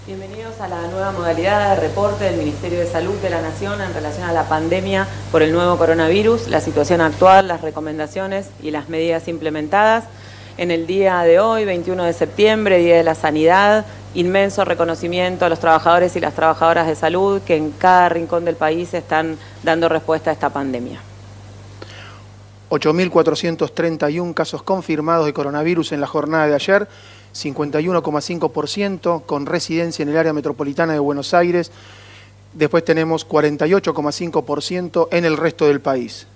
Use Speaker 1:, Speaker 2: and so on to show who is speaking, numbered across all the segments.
Speaker 1: Bienvenidos a la nueva modalidad de reporte del Ministerio de Salud de la Nación en relación a la pandemia por el nuevo coronavirus, la situación actual, las recomendaciones y las medidas implementadas. En el día de hoy, 21 de septiembre, Día de la Sanidad, inmenso reconocimiento a los trabajadores y las trabajadoras de salud que en cada rincón del país están dando respuesta a esta pandemia.
Speaker 2: 8.431 casos confirmados de coronavirus en la jornada de ayer, 51,5% con residencia en el área metropolitana de Buenos Aires. Después tenemos 48,5% en el resto del país.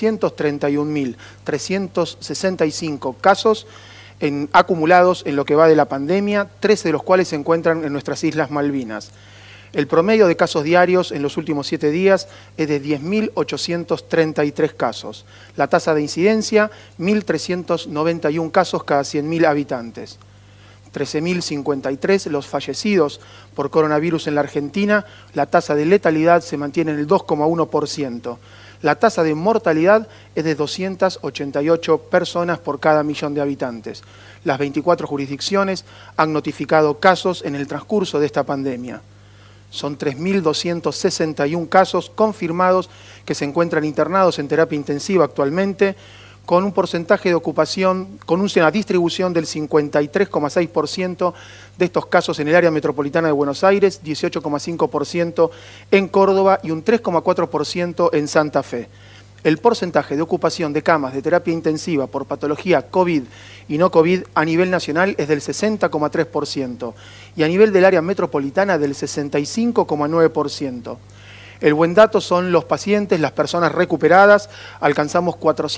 Speaker 2: 631.365 casos acumulados en lo que va de la pandemia, 13 de los cuales se encuentran en nuestras Islas Malvinas. El promedio de casos diarios en los últimos 7 días es de 10.833 casos. La tasa de incidencia, 1.391 casos cada 100.000 habitantes. 13.053 los fallecidos por coronavirus en la Argentina. La tasa de letalidad se mantiene en el 2,1%. La tasa de mortalidad es de 288 personas por cada millón de habitantes. Las 24 jurisdicciones han notificado casos en el transcurso de esta pandemia. Son 3.261 casos confirmados que se encuentran internados en terapia intensiva actualmente, con un porcentaje de ocupación, con una distribución del 53,6% de estos casos en el área metropolitana de Buenos Aires, 18,5% en Córdoba y un 3,4% en Santa Fe. El porcentaje de ocupación de camas de terapia intensiva por patología COVID y no COVID a nivel nacional es del 60,3% y a nivel del área metropolitana del 65,9%. El buen dato son los pacientes, las personas recuperadas. Alcanzamos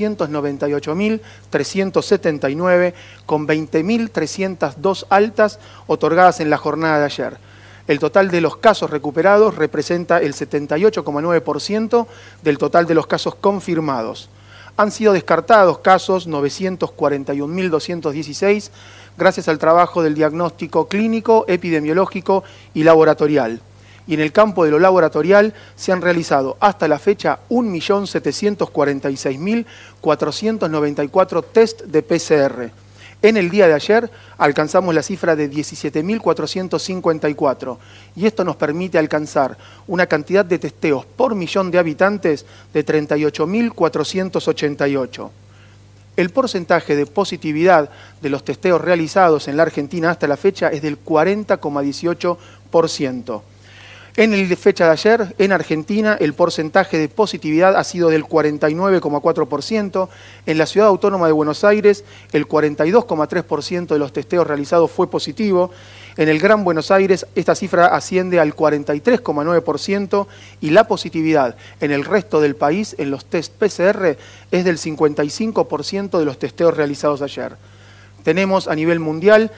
Speaker 2: 498.379 con 20.302 altas otorgadas en la jornada de ayer. El total de los casos recuperados representa el 78,9% del total de los casos confirmados. Han sido descartados casos 941.216 gracias al trabajo del diagnóstico clínico, epidemiológico y laboratorial. Y en el campo de lo laboratorial se han realizado hasta la fecha 1.746.494 test de PCR. En el día de ayer alcanzamos la cifra de 17.454 y esto nos permite alcanzar una cantidad de testeos por millón de habitantes de 38.488. El porcentaje de positividad de los testeos realizados en la Argentina hasta la fecha es del 40,18%. En la fecha de ayer, en Argentina, el porcentaje de positividad ha sido del 49,4%. En la Ciudad Autónoma de Buenos Aires, el 42,3% de los testeos realizados fue positivo. En el Gran Buenos Aires, esta cifra asciende al 43,9% y la positividad en el resto del país, en los test PCR, es del 55% de los testeos realizados ayer. Tenemos a nivel mundial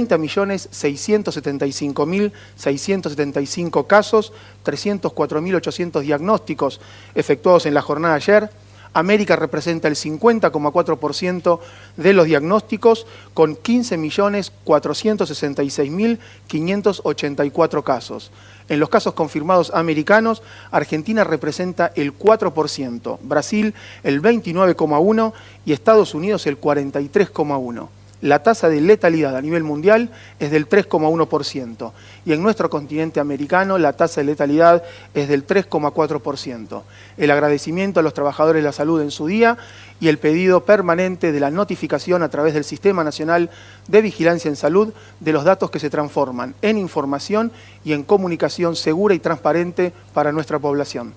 Speaker 2: 30.675.675 casos, 304.800 diagnósticos efectuados en la jornada de ayer. América representa el 50,4% de los diagnósticos con 15.466.584 casos. En los casos confirmados americanos, Argentina representa el 4%, Brasil el 29,1% y Estados Unidos el 43,1%. La tasa de letalidad a nivel mundial es del 3,1% y en nuestro continente americano la tasa de letalidad es del 3,4%. El agradecimiento a los trabajadores de la salud en su día y el pedido permanente de la notificación a través del Sistema Nacional de Vigilancia en Salud de los datos que se transforman en información y en comunicación segura y transparente para nuestra población.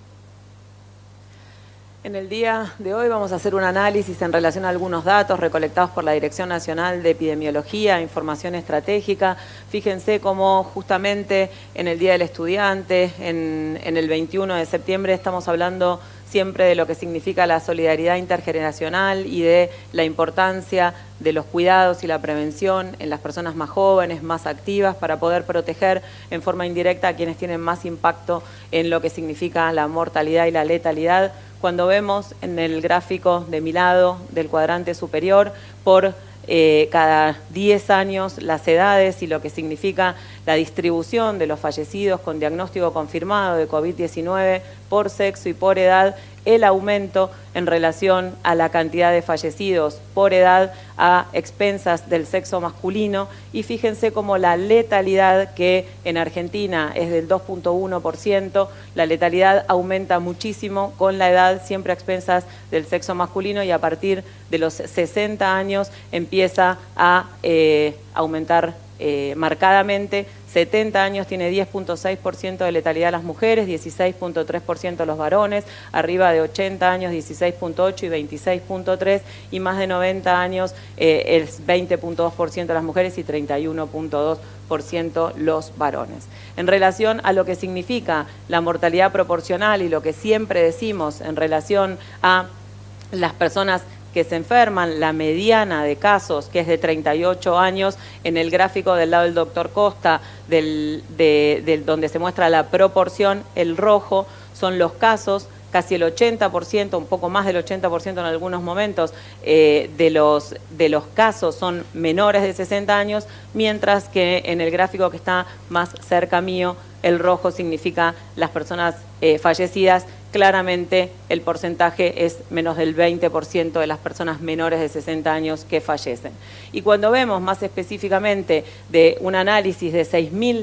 Speaker 1: En el día de hoy vamos a hacer un análisis en relación a algunos datos recolectados por la Dirección Nacional de Epidemiología, Información Estratégica. Fíjense cómo justamente en el Día del Estudiante, en el 21 de septiembre, estamos hablando siempre de lo que significa la solidaridad intergeneracional y de la importancia de los cuidados y la prevención en las personas más jóvenes, más activas, para poder proteger en forma indirecta a quienes tienen más impacto en lo que significa la mortalidad y la letalidad. Cuando vemos en el gráfico de mi lado del cuadrante superior por cada 10 años las edades y lo que significa la distribución de los fallecidos con diagnóstico confirmado de COVID-19 por sexo y por edad, el aumento en relación a la cantidad de fallecidos por edad a expensas del sexo masculino, y fíjense cómo la letalidad, que en Argentina es del 2.1%, la letalidad aumenta muchísimo con la edad, siempre a expensas del sexo masculino, y a partir de los 60 años empieza a aumentar marcadamente. 70 años tiene 10.6% de letalidad las mujeres, 16.3% los varones, arriba de 80 años 16.8 y 26.3, y más de 90 años es 20.2% las mujeres y 31.2% los varones. En relación a lo que significa la mortalidad proporcional y lo que siempre decimos en relación a las personas que se enferman, la mediana de casos, que es de 38 años, en el gráfico del lado del doctor Costa, donde se muestra la proporción, el rojo son los casos, casi el 80%, un poco más del 80% en algunos momentos, de los casos son menores de 60 años, mientras que en el gráfico que está más cerca mío, el rojo significa las personas fallecidas. Claramente el porcentaje es menos del 20% de las personas menores de 60 años que fallecen. Y cuando vemos más específicamente de un análisis de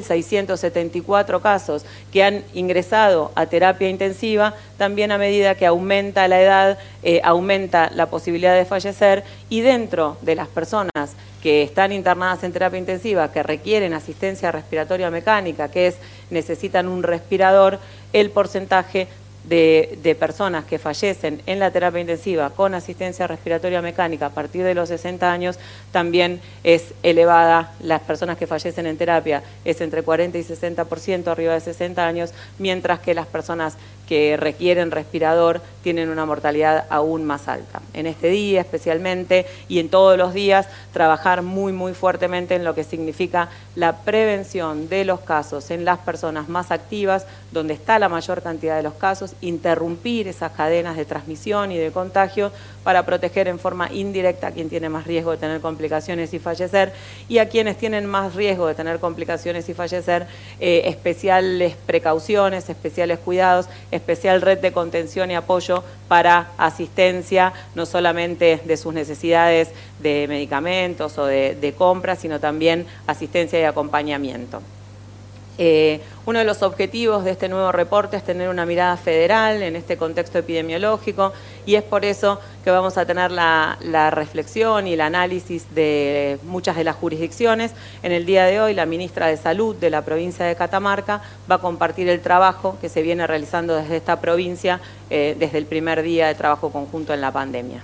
Speaker 1: 6.674 casos que han ingresado a terapia intensiva, también a medida que aumenta la edad, aumenta la posibilidad de fallecer, y dentro de las personas que están internadas en terapia intensiva, que requieren asistencia respiratoria mecánica, que necesitan un respirador, el porcentaje de personas que fallecen en la terapia intensiva con asistencia respiratoria mecánica a partir de los 60 años también es elevada. Las personas que fallecen en terapia es entre 40 y 60% arriba de 60 años, mientras que las personas que requieren respirador tienen una mortalidad aún más alta. En este día especialmente, y en todos los días, trabajar muy fuertemente en lo que significa la prevención de los casos en las personas más activas, donde está la mayor cantidad de los casos, interrumpir esas cadenas de transmisión y de contagio para proteger en forma indirecta a quien tiene más riesgo de tener complicaciones y fallecer, y a quienes tienen más riesgo de tener complicaciones y fallecer, especiales precauciones, especiales cuidados, especial red de contención y apoyo para asistencia, no solamente de sus necesidades de medicamentos o de compras, sino también asistencia y acompañamiento. Uno de los objetivos de este nuevo reporte es tener una mirada federal en este contexto epidemiológico, y es por eso que vamos a tener la reflexión y el análisis de muchas de las jurisdicciones. En el día de hoy, la ministra de Salud de la provincia de Catamarca va a compartir el trabajo que se viene realizando desde esta provincia desde el primer día de trabajo conjunto en la pandemia.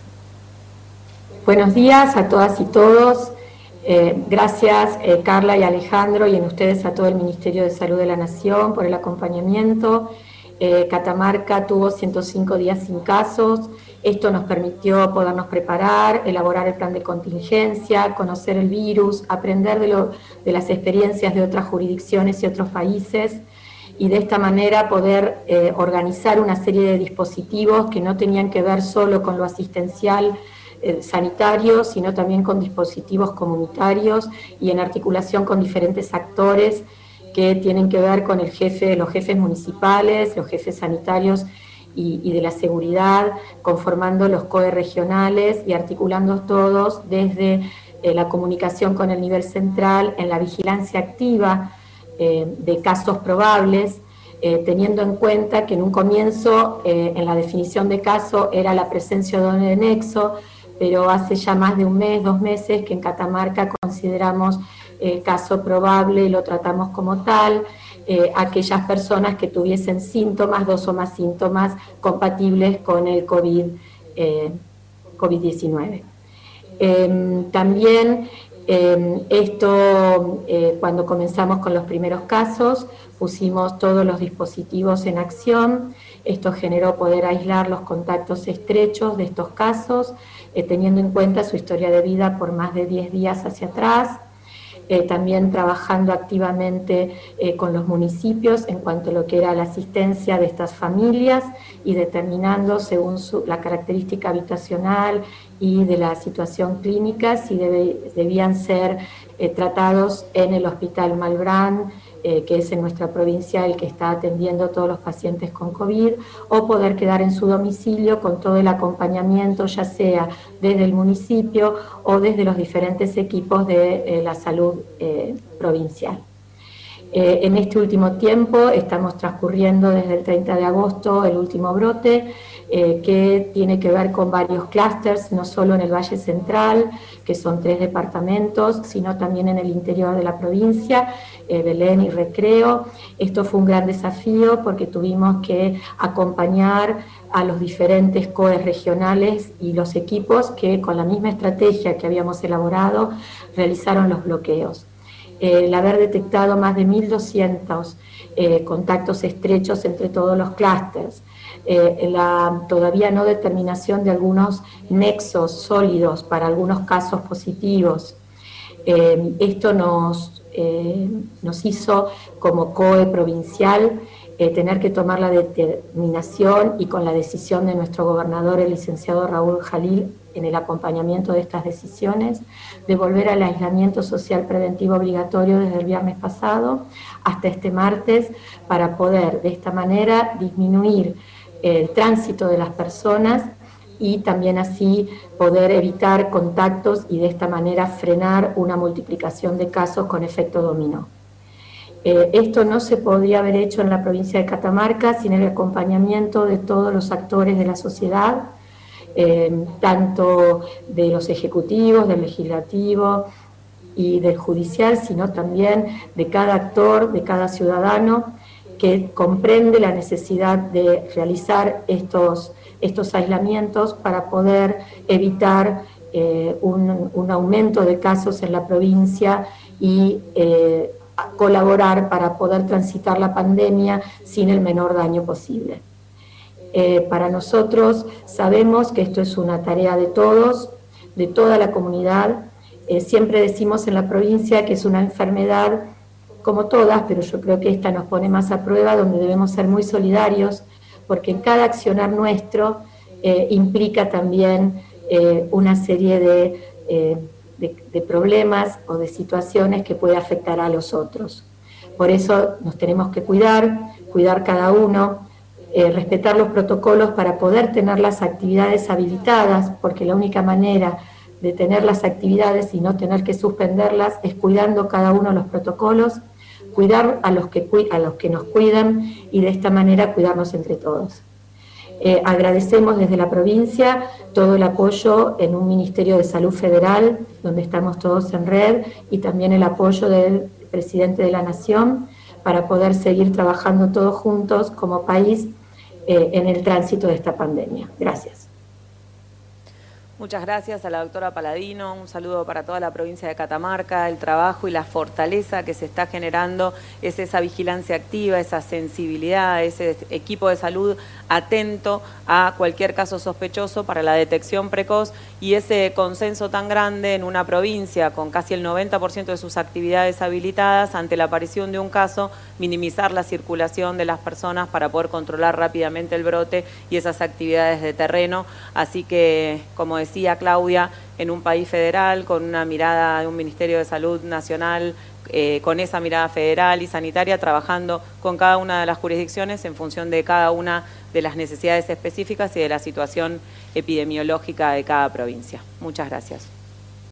Speaker 3: Buenos días a todas y todos. Gracias Carla y Alejandro, y en ustedes a todo el Ministerio de Salud de la Nación por el acompañamiento. Catamarca tuvo 105 días sin casos. Esto nos permitió podernos preparar, elaborar el plan de contingencia, conocer el virus, aprender de las experiencias de otras jurisdicciones y otros países, y de esta manera poder organizar una serie de dispositivos que no tenían que ver solo con lo asistencial sanitarios, sino también con dispositivos comunitarios y en articulación con diferentes actores que tienen que ver con los jefes municipales, los jefes sanitarios y de la seguridad, conformando los COE regionales y articulando todos desde la comunicación con el nivel central, en la vigilancia activa de casos probables, teniendo en cuenta que en un comienzo, en la definición de caso, era la presencia de un nexo, pero hace ya más de un mes, 2 meses, que en Catamarca consideramos caso probable y lo tratamos como tal, aquellas personas que tuviesen síntomas, 2 o más síntomas compatibles con el COVID-19. También cuando comenzamos con los primeros casos, pusimos todos los dispositivos en acción. Esto generó poder aislar los contactos estrechos de estos casos, teniendo en cuenta su historia de vida por más de 10 días hacia atrás. También trabajando activamente con los municipios en cuanto a lo que era la asistencia de estas familias y determinando según la característica habitacional y de la situación clínica si debían ser tratados en el Hospital Malbrán, que es en nuestra provincia el que está atendiendo a todos los pacientes con COVID, o poder quedar en su domicilio con todo el acompañamiento, ya sea desde el municipio o desde los diferentes equipos de la salud provincial. En este último tiempo estamos transcurriendo desde el 30 de agosto el último brote, que tiene que ver con varios clústeres, no solo en el Valle Central, que son 3 departamentos, sino también en el interior de la provincia, Belén y Recreo. Esto fue un gran desafío porque tuvimos que acompañar a los diferentes COEs regionales y los equipos que con la misma estrategia que habíamos elaborado realizaron los bloqueos. El haber detectado más de 1.200 contactos estrechos entre todos los clústeres, la todavía no determinación de algunos nexos sólidos para algunos casos positivos. Esto nos hizo como COE provincial tener que tomar la determinación, y con la decisión de nuestro gobernador, el licenciado Raúl Jalil, en el acompañamiento de estas decisiones, de volver al aislamiento social preventivo obligatorio desde el viernes pasado hasta este martes, para poder de esta manera disminuir el tránsito de las personas y también así poder evitar contactos y de esta manera frenar una multiplicación de casos con efecto dominó. Esto no se podría haber hecho en la provincia de Catamarca sin el acompañamiento de todos los actores de la sociedad, tanto de los ejecutivos, del legislativo y del judicial, sino también de cada actor, de cada ciudadano que comprende la necesidad de realizar estos aislamientos para poder evitar un aumento de casos en la provincia y colaborar para poder transitar la pandemia sin el menor daño posible. Para nosotros sabemos que esto es una tarea de todos, de toda la comunidad. Siempre decimos en la provincia que es una enfermedad como todas, pero yo creo que esta nos pone más a prueba, donde debemos ser muy solidarios, porque en cada accionar nuestro implica también una serie de problemas o de situaciones que puede afectar a los otros. Por eso nos tenemos que cuidar cada uno, respetar los protocolos para poder tener las actividades habilitadas, porque la única manera de tener las actividades y no tener que suspenderlas es cuidando cada uno los protocolos, cuidar a los que nos cuidan y de esta manera cuidarnos entre todos. Agradecemos desde la provincia todo el apoyo en un Ministerio de Salud Federal, donde estamos todos en red, y también el apoyo del Presidente de la Nación para poder seguir trabajando todos juntos como país en el tránsito de esta pandemia. Gracias.
Speaker 1: Muchas gracias a la doctora Paladino, un saludo para toda la provincia de Catamarca. El trabajo y la fortaleza que se está generando es esa vigilancia activa, esa sensibilidad, ese equipo de salud atento a cualquier caso sospechoso para la detección precoz, y ese consenso tan grande en una provincia con casi el 90% de sus actividades habilitadas. Ante la aparición de un caso, minimizar la circulación de las personas para poder controlar rápidamente el brote y esas actividades de terreno. Así que, como decía Claudia, en un país federal, con una mirada de un Ministerio de Salud Nacional, con esa mirada federal y sanitaria, trabajando con cada una de las jurisdicciones en función de cada una de las necesidades específicas y de la situación epidemiológica de cada provincia. Muchas gracias.